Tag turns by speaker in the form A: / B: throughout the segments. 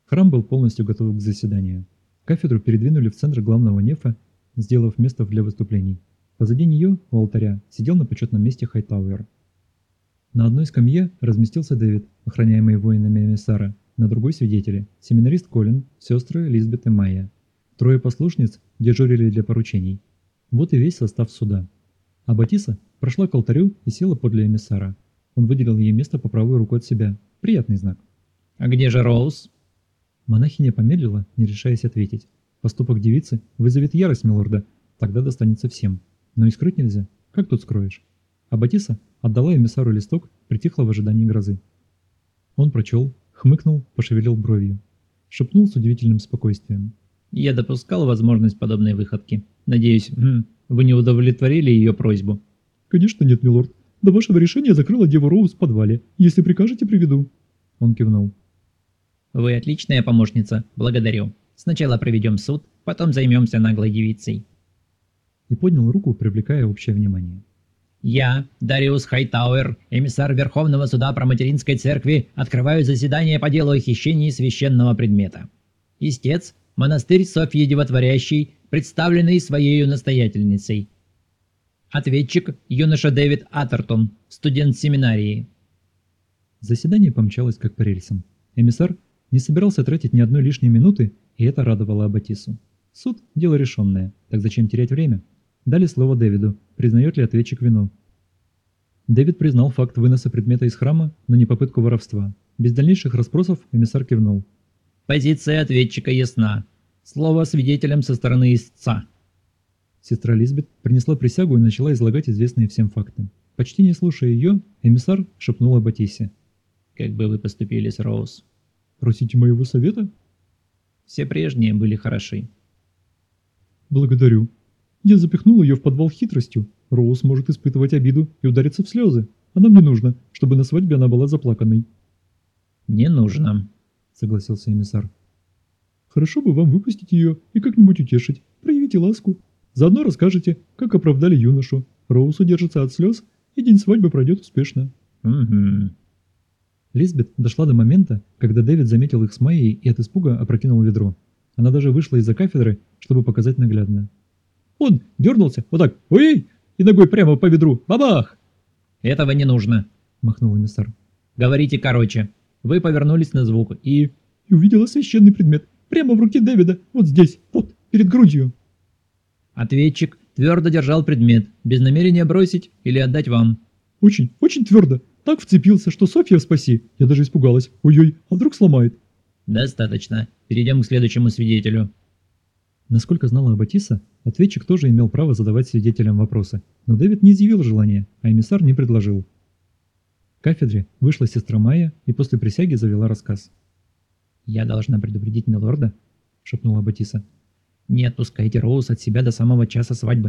A: Храм был полностью готов к заседанию. Кафедру передвинули в центр главного нефа, сделав место для выступлений. Позади нее, у алтаря, сидел на почетном месте Хайтауэр. На одной скамье разместился Дэвид, охраняемый воинами эмиссара, на другой свидетели, семинарист Колин, сестры Лизбет и Майя. Трое послушниц дежурили для поручений. Вот и весь состав суда. А Батиса прошла к алтарю и села подле эмиссара. Он выделил ей место по правую руку от себя. Приятный знак.
B: «А где же Роуз?»
A: Монахиня помедлила, не решаясь ответить. Поступок девицы вызовет ярость милорда, тогда достанется всем. Но и скрыть нельзя. Как тут скроешь? А Батиса отдала эмиссару листок, притихла в ожидании грозы. Он прочел, хмыкнул, пошевелил бровью. Шепнул с удивительным спокойствием.
B: «Я допускал возможность подобной выходки. Надеюсь, вы не удовлетворили ее просьбу?»
A: «Конечно нет, милорд. До вашего решения закрыла деву Роуз в подвале. Если прикажете, приведу». Он кивнул.
B: «Вы отличная помощница. Благодарю. Сначала проведем суд, потом займемся наглой девицей».
A: И поднял руку, привлекая общее внимание.
B: «Я, Дариус Хайтауэр, эмиссар Верховного суда Проматеринской церкви, открываю заседание по делу о хищении священного предмета. Истец, монастырь Софьи Дивотворящей, представленный своею настоятельницей. Ответчик, юноша Дэвид Атертон, студент семинарии».
A: Заседание помчалось как по рельсам. Эмиссар не собирался тратить ни одной лишней минуты, и это радовало Аббатису. Суд – дело решенное, так зачем терять время? Дали слово Дэвиду, признает ли ответчик вину. Дэвид признал факт выноса предмета из храма, но не попытку воровства. Без дальнейших расспросов эмиссар кивнул.
B: «Позиция ответчика ясна. Слово свидетелям со стороны истца».
A: Сестра Лизбет принесла присягу и начала излагать известные всем факты. Почти не слушая ее, эмиссар шепнул Аббатисе.
B: «Как бы вы поступили с Роуз?»
A: «Просите моего совета?»
B: «Все прежние были хороши».
A: «Благодарю. Я запихнул ее в подвал хитростью. Роуз может испытывать обиду и удариться в слезы. А нам не нужно, чтобы на свадьбе она была заплаканной».
B: «Не нужно», —
A: согласился эмиссар. «Хорошо бы вам выпустить ее и как-нибудь утешить. Проявите ласку. Заодно расскажете, как оправдали юношу. Роуз удержится от слез, и день свадьбы пройдет успешно».
B: «Угу».
A: Лизбет дошла до момента, когда Дэвид заметил их с Майей и от испуга опрокинул ведро. Она даже вышла из-за кафедры, чтобы показать наглядно. Он дернулся, вот так, ой, и ногой прямо по ведру, бабах!
B: «Этого не нужно»,
A: — махнул эмиссар.
B: «Говорите короче. Вы повернулись на звук и...»
A: И увидела священный предмет, прямо в руке Дэвида, вот здесь, вот, перед грудью.
B: Ответчик твердо держал предмет, без намерения бросить или отдать вам.
A: Очень, очень твердо. Так вцепился, что Софья спаси. Я даже испугалась. Ой-ой, а вдруг сломает?
B: Достаточно. Перейдем к следующему свидетелю.
A: Насколько знала Аббатиса, ответчик тоже имел право задавать свидетелям вопросы, но Дэвид не изъявил желания, а эмиссар не предложил. К кафедре вышла сестра Майя и после присяги завела рассказ.
B: «Я должна предупредить милорда», —
A: шепнула Аббатиса.
B: «Не отпускайте Роуз от себя до самого часа свадьбы.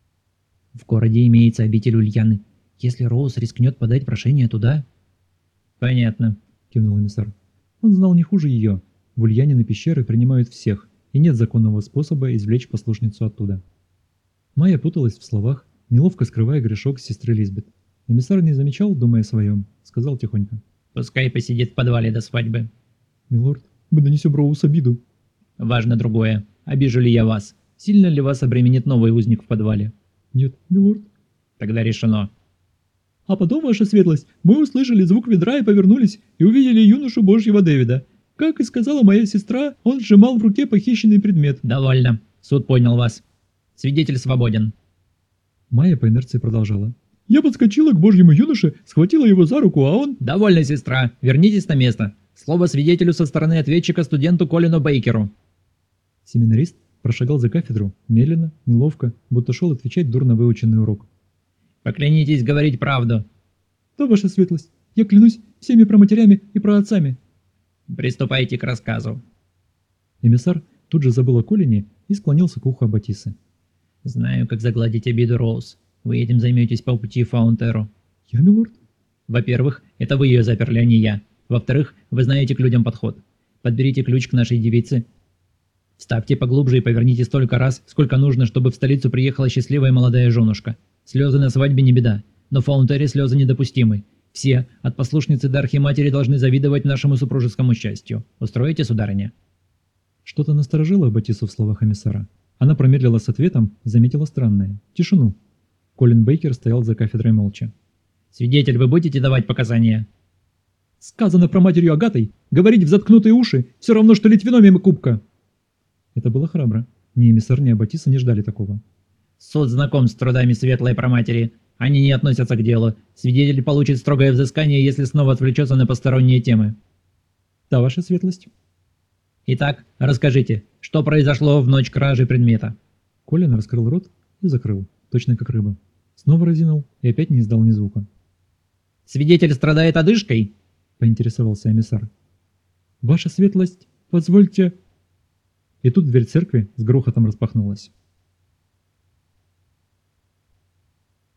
B: В городе имеется обитель Ульяны. Если Роуз рискнет подать прошение туда...» «Понятно», —
A: кивнул эмиссар. Он знал не хуже ее. В Ульянины пещеры принимают всех, и нет законного способа извлечь послушницу оттуда. Майя путалась в словах, неловко скрывая грешок сестры Лизбет. Эмиссар не замечал, думая о своем, сказал тихонько.
B: «Пускай посидит в подвале до свадьбы».
A: «Милорд, мы нанесем Роуз обиду».
B: «Важно другое. Обижу ли я вас? Сильно ли вас обременит новый узник в подвале?»
A: «Нет, милорд».
B: «Тогда решено».
A: «А потом, ваша светлость, мы услышали звук ведра и повернулись, и увидели юношу Божьего Дэвида. Как и сказала моя сестра, он сжимал в руке похищенный предмет».
B: «Довольно. Суд понял вас. Свидетель свободен».
A: Майя по инерции продолжала. «Я подскочила к Божьему юноше, схватила его за руку, а он...»
B: «Довольно, сестра. Вернитесь на место. Слово свидетелю со стороны ответчика студенту Колину Бейкеру».
A: Семинарист прошагал за кафедру, медленно, неловко, будто шел отвечать дурно выученный урок.
B: «Поклянитесь говорить правду».
A: «Да, ваша светлость, я клянусь всеми проматерями и праотцами».
B: «Приступайте к рассказу».
A: Эмиссар тут же забыл о Колине и склонился к уху Аббатисы.
B: «Знаю, как загладить обиду Роуз. Вы этим займетесь по пути в Фаунтеру».
A: «Я, милорд?»
B: «Во-первых, это вы ее заперли, а не я. Во-вторых, вы знаете к людям подход. Подберите ключ к нашей девице. Вставьте поглубже и поверните столько раз, сколько нужно, чтобы в столицу приехала счастливая молодая женушка. Слезы на свадьбе не беда, но в Фаунтере слезы недопустимы. Все, от послушницы до архиматери, должны завидовать нашему супружескому счастью. Устроите, сударыня?»
A: Что-то насторожило Батису в словах эмиссара. Она промедлила с ответом и заметила странное – тишину. Колин Бейкер стоял за кафедрой молча.
B: «Свидетель, вы будете давать показания?»
A: «Сказано про матерью Агатой! Говорить в заткнутые уши! Все равно, что лить вино мимо кубка!» Это было храбро. Ни эмиссар, ни Аббатиса не ждали такого.
B: «Суд знаком с трудами светлой проматери. Они не относятся к делу. Свидетель получит строгое взыскание, если снова отвлечется на посторонние темы».
A: «Да, ваша светлость».
B: «Итак, расскажите, что произошло в ночь кражи предмета?»
A: Колин раскрыл рот и закрыл, точно как рыба. Снова разинул и опять не издал ни звука.
B: «Свидетель страдает одышкой?»
A: — поинтересовался эмиссар. «Ваша светлость, позвольте...» И тут дверь церкви с грохотом распахнулась.